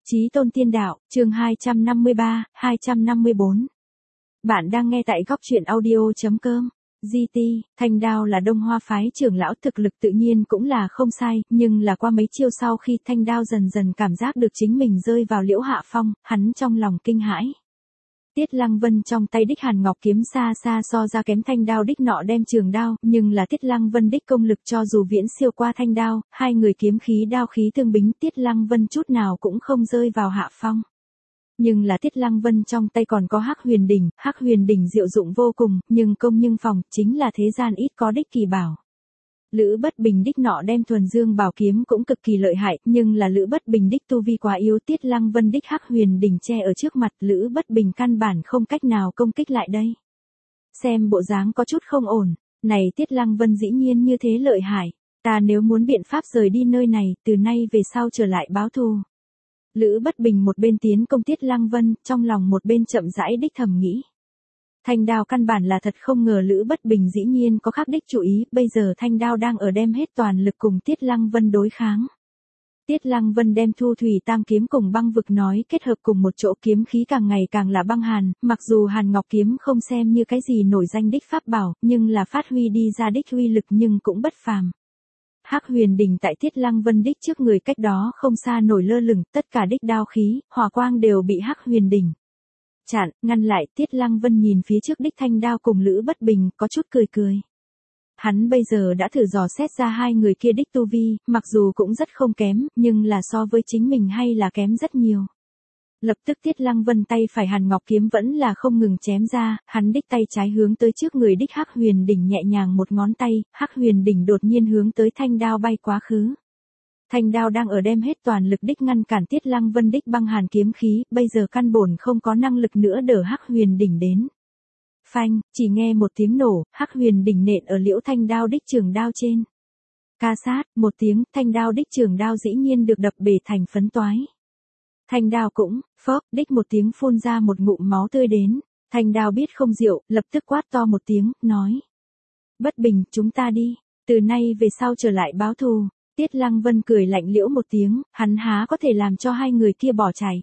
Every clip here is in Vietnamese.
Chí tôn tiên đạo, chương 253, 254. Bạn đang nghe tại góc truyện audio.com. GT, Thanh Đao là Đông Hoa phái trưởng lão, thực lực tự nhiên cũng là không sai, nhưng là qua mấy chiêu sau khi Thanh Đao dần dần cảm giác được chính mình rơi vào liễu hạ phong, hắn trong lòng kinh hãi. Tiết Lăng Vân trong tay đích Hàn Ngọc kiếm xa xa so ra kém Thanh Đao đích nọ đem trường đao, nhưng là Tiết Lăng Vân đích công lực cho dù viễn siêu qua Thanh Đao, hai người kiếm khí đao khí tương bính, Tiết Lăng Vân chút nào cũng không rơi vào hạ phong. Nhưng là Tiết Lăng Vân trong tay còn có Hắc Huyền đỉnh diệu dụng vô cùng, nhưng công nhưng phòng, chính là thế gian ít có đích kỳ bảo. Lữ Bất Bình đích nọ đem thuần dương bảo kiếm cũng cực kỳ lợi hại, nhưng là Lữ Bất Bình đích tu vi quá yếu, Tiết Lăng Vân đích Hắc Huyền đỉnh che ở trước mặt, Lữ Bất Bình căn bản không cách nào công kích lại đây. Xem bộ dáng có chút không ổn, này Tiết Lăng Vân dĩ nhiên như thế lợi hại, ta nếu muốn biện pháp rời đi nơi này, từ nay về sau trở lại báo thù. Lữ Bất Bình một bên tiến công Tiết Lăng Vân, trong lòng một bên chậm rãi đích thầm nghĩ. Thanh Đao căn bản là thật không ngờ Lữ Bất Bình dĩ nhiên có khác đích chủ ý, bây giờ Thanh Đao đang ở đem hết toàn lực cùng Tiết Lăng Vân đối kháng. Tiết Lăng Vân đem Thu Thủy Tam kiếm cùng băng vực nói kết hợp cùng một chỗ, kiếm khí càng ngày càng là băng hàn, mặc dù Hàn Ngọc kiếm không xem như cái gì nổi danh đích pháp bảo, nhưng là phát huy đi ra đích uy lực nhưng cũng bất phàm. Hắc Huyền đỉnh tại Tiết Lăng Vân đích trước người cách đó không xa nổi lơ lửng, tất cả đích đao khí, hỏa quang đều bị Hắc Huyền đỉnh chặn, ngăn lại. Tiết Lăng Vân nhìn phía trước đích Thanh Đao cùng Lữ Bất Bình, có chút cười cười. Hắn bây giờ đã thử dò xét ra hai người kia đích tu vi, mặc dù cũng rất không kém, nhưng là so với chính mình hay là kém rất nhiều. Lập tức Tiết Lăng Vân tay phải Hàn Ngọc kiếm vẫn là không ngừng chém ra, hắn đích tay trái hướng tới trước người đích Hắc Huyền đỉnh nhẹ nhàng một ngón tay, Hắc Huyền đỉnh đột nhiên hướng tới Thanh Đao bay quá khứ. Thanh Đao đang ở đem hết toàn lực đích ngăn cản Tiết Lăng Vân đích băng hàn kiếm khí, bây giờ căn bổn không có năng lực nữa đỡ Hắc Huyền đỉnh đến. Phanh, chỉ nghe một tiếng nổ, Hắc Huyền đỉnh nện ở liễu Thanh Đao đích trường đao trên. Ca sát, một tiếng, Thanh Đao đích trường đao dĩ nhiên được đập bể thành phấn toái. Thanh Đao cũng, phốc, đích một tiếng phun ra một ngụm máu tươi đến. Thanh Đao biết không diệu, lập tức quát to một tiếng, nói. Bất Bình, chúng ta đi, từ nay về sau trở lại báo thù. Tiết Lăng Vân cười lạnh liễu một tiếng, hắn há có thể làm cho hai người kia bỏ chạy.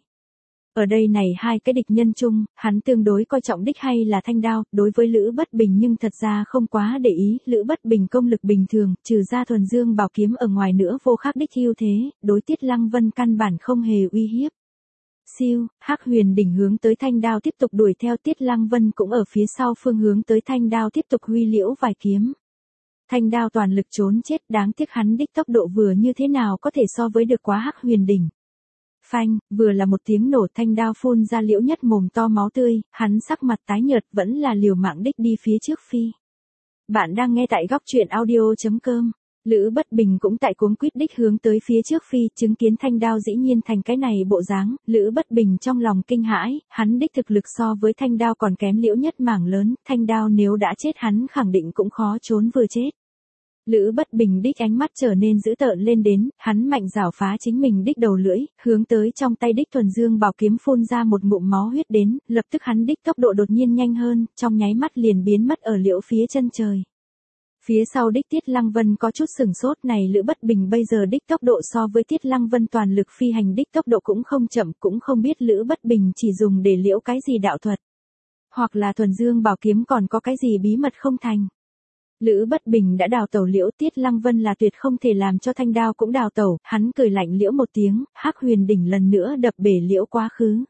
Ở đây này hai cái địch nhân chung, hắn tương đối coi trọng đích hay là Thanh Đao, đối với Lữ Bất Bình nhưng thật ra không quá để ý, Lữ Bất Bình công lực bình thường, trừ ra thuần dương bảo kiếm ở ngoài nữa vô khác đích ưu thế, đối Tiết Lăng Vân căn bản không hề uy hiếp. Siêu, Hắc Huyền đỉnh hướng tới Thanh Đao tiếp tục đuổi theo, Tiết Lăng Vân cũng ở phía sau phương hướng tới Thanh Đao tiếp tục huy liễu vài kiếm. Thanh Đao toàn lực trốn chết, đáng tiếc hắn đích tốc độ vừa như thế nào có thể so với được quá Hắc Huyền đỉnh. Phanh, vừa là một tiếng nổ, Thanh Đao phun ra liễu nhất mồm to máu tươi, hắn sắc mặt tái nhợt vẫn là liều mạng đích đi phía trước phi. Bạn đang nghe tại góc truyện audio.com. Lữ Bất Bình cũng tại cuống quýt đích hướng tới phía trước phi, chứng kiến Thanh Đao dĩ nhiên thành cái này bộ dáng, Lữ Bất Bình trong lòng kinh hãi, hắn đích thực lực so với Thanh Đao còn kém liễu nhất mảng lớn, Thanh Đao nếu đã chết hắn khẳng định cũng khó trốn vừa chết. Lữ Bất Bình đích ánh mắt trở nên dữ tợn lên đến, hắn mạnh rảo phá chính mình đích đầu lưỡi, hướng tới trong tay đích thuần dương bảo kiếm phun ra một ngụm máu huyết đến, lập tức hắn đích tốc độ đột nhiên nhanh hơn, trong nháy mắt liền biến mất ở liễu phía chân trời. Phía sau đích Tiết Lăng Vân có chút sửng sốt, này Lữ Bất Bình bây giờ đích tốc độ so với Tiết Lăng Vân toàn lực phi hành đích tốc độ cũng không chậm, cũng không biết Lữ Bất Bình chỉ dùng để liễu cái gì đạo thuật. Hoặc là thuần dương bảo kiếm còn có cái gì bí mật không thành. Lữ Bất Bình đã đào tẩu liễu, Tiết Lăng Vân là tuyệt không thể làm cho Thanh Đao cũng đào tẩu, hắn cười lạnh liễu một tiếng, Hắc Huyền đỉnh lần nữa đập bể liễu quá khứ.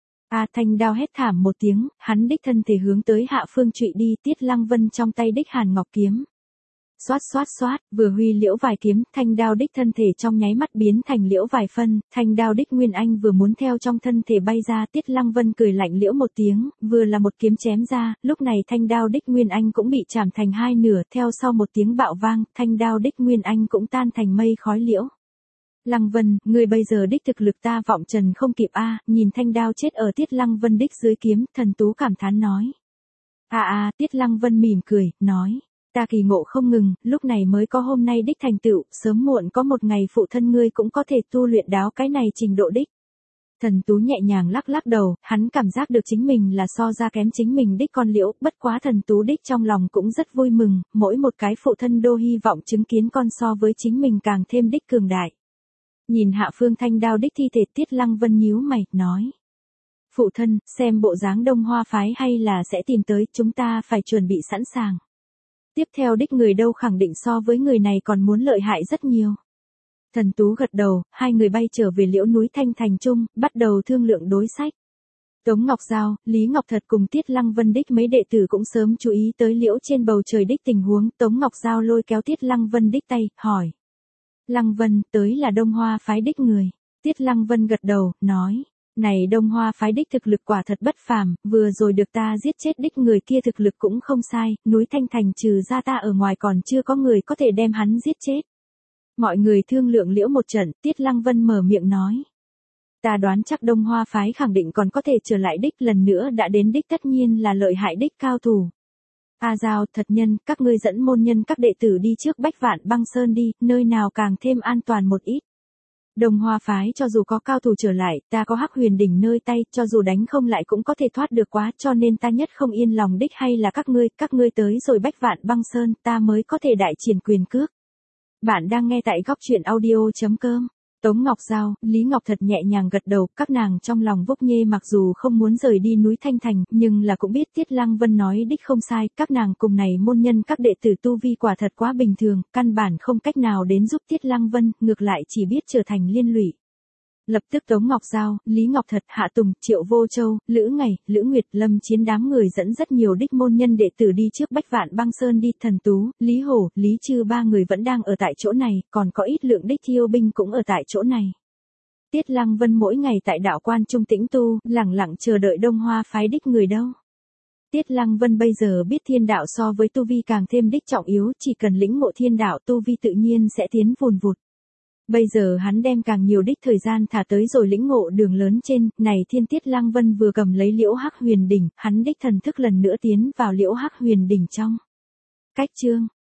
Thanh Đao hét thảm một tiếng, hắn đích thân thể hướng tới hạ phương trụy đi, Tiết Lăng Vân trong tay đích Hàn Ngọc kiếm. Xoát xoát xoát, vừa huy liễu vài kiếm, Thanh Đao đích thân thể trong nháy mắt biến thành liễu vài phân, Thanh Đao đích Nguyên Anh vừa muốn theo trong thân thể bay ra, Tiết Lăng Vân cười lạnh liễu một tiếng, vừa là một kiếm chém ra, lúc này Thanh Đao đích Nguyên Anh cũng bị chảm thành hai nửa, theo sau một tiếng bạo vang, Thanh Đao đích Nguyên Anh cũng tan thành mây khói liễu. Lăng Vân, người bây giờ đích thực lực ta vọng trần không kịp nhìn Thanh Đao chết ở Tiết Lăng Vân đích dưới kiếm, Thần Tú cảm thán nói. Tiết Lăng Vân mỉm cười, nói. Ta kỳ ngộ không ngừng, lúc này mới có hôm nay đích thành tựu, sớm muộn có một ngày phụ thân ngươi cũng có thể tu luyện đáo cái này trình độ đích. Thần Tú nhẹ nhàng lắc lắc đầu, hắn cảm giác được chính mình là so ra kém chính mình đích con liễu, bất quá Thần Tú đích trong lòng cũng rất vui mừng, mỗi một cái phụ thân đô hy vọng chứng kiến con so với chính mình càng thêm đích cường đại. Nhìn Hạ Phương Thanh đao đích thi thể, Tiết Lăng Vân nhíu mày, nói. Phụ thân, xem bộ dáng Đông Hoa phái hay là sẽ tìm tới, chúng ta phải chuẩn bị sẵn sàng. Tiếp theo đích người đâu khẳng định so với người này còn muốn lợi hại rất nhiều. Thần Tú gật đầu, hai người bay trở về Liễu núi Thanh Thành Trung, bắt đầu thương lượng đối sách. Tống Ngọc Giao, Lý Ngọc Thật cùng Tiết Lăng Vân đích mấy đệ tử cũng sớm chú ý tới Liễu trên bầu trời đích tình huống. Tống Ngọc Giao lôi kéo Tiết Lăng Vân đích tay, hỏi. Lăng Vân, tới là Đông Hoa phái đích người. Tiết Lăng Vân gật đầu, nói. Này Đông Hoa phái đích thực lực quả thật bất phàm, vừa rồi được ta giết chết đích người kia thực lực cũng không sai, núi Thanh Thành trừ ra ta ở ngoài còn chưa có người có thể đem hắn giết chết. Mọi người thương lượng liễu một trận, Tiết Lăng Vân mở miệng nói. Ta đoán chắc Đông Hoa phái khẳng định còn có thể trở lại đích, lần nữa đã đến đích tất nhiên là lợi hại đích cao thủ. A Giao, Thật Nhân, các ngươi dẫn môn nhân các đệ tử đi trước Bách Vạn Băng Sơn đi, nơi nào càng thêm an toàn một ít. Đông Hoa phái cho dù có cao thủ trở lại, ta có Hắc Huyền đỉnh nơi tay, cho dù đánh không lại cũng có thể thoát được quá, cho nên ta nhất không yên lòng đích hay là các ngươi tới rồi Bách Vạn Băng Sơn, ta mới có thể đại triển quyền cước. Bạn đang nghe tại góc truyện audio.com. Tống Ngọc Giao, Lý Ngọc Thật nhẹ nhàng gật đầu, các nàng trong lòng vốc nhê mặc dù không muốn rời đi núi Thanh Thành, nhưng là cũng biết Tiết Lăng Vân nói đích không sai, các nàng cùng này môn nhân các đệ tử tu vi quả thật quá bình thường, căn bản không cách nào đến giúp Tiết Lăng Vân, ngược lại chỉ biết trở thành liên lụy. Lập tức Tống Ngọc Giao, Lý Ngọc Thật, Hạ Tùng, Triệu Vô Châu, Lữ Ngày, Lữ Nguyệt, Lâm Chiến đám người dẫn rất nhiều đích môn nhân đệ tử đi trước Bách Vạn Băng Sơn đi, Thần Tú, Lý Hổ, Lý Trư ba người vẫn đang ở tại chỗ này, còn có ít lượng đích thiêu binh cũng ở tại chỗ này. Tiết Lăng Vân mỗi ngày tại đạo quan trung tĩnh tu, lẳng lặng chờ đợi Đông Hoa phái đích người đâu. Tiết Lăng Vân bây giờ biết thiên đạo so với tu vi càng thêm đích trọng yếu, chỉ cần lĩnh ngộ thiên đạo tu vi tự nhiên sẽ tiến vùn vụt. Bây giờ hắn đem càng nhiều đích thời gian thả tới rồi lĩnh ngộ đường lớn trên, này thiên Tiết Lăng Vân vừa cầm lấy Liễu Hắc Huyền đỉnh, hắn đích thần thức lần nữa tiến vào Liễu Hắc Huyền đỉnh trong. Cách chương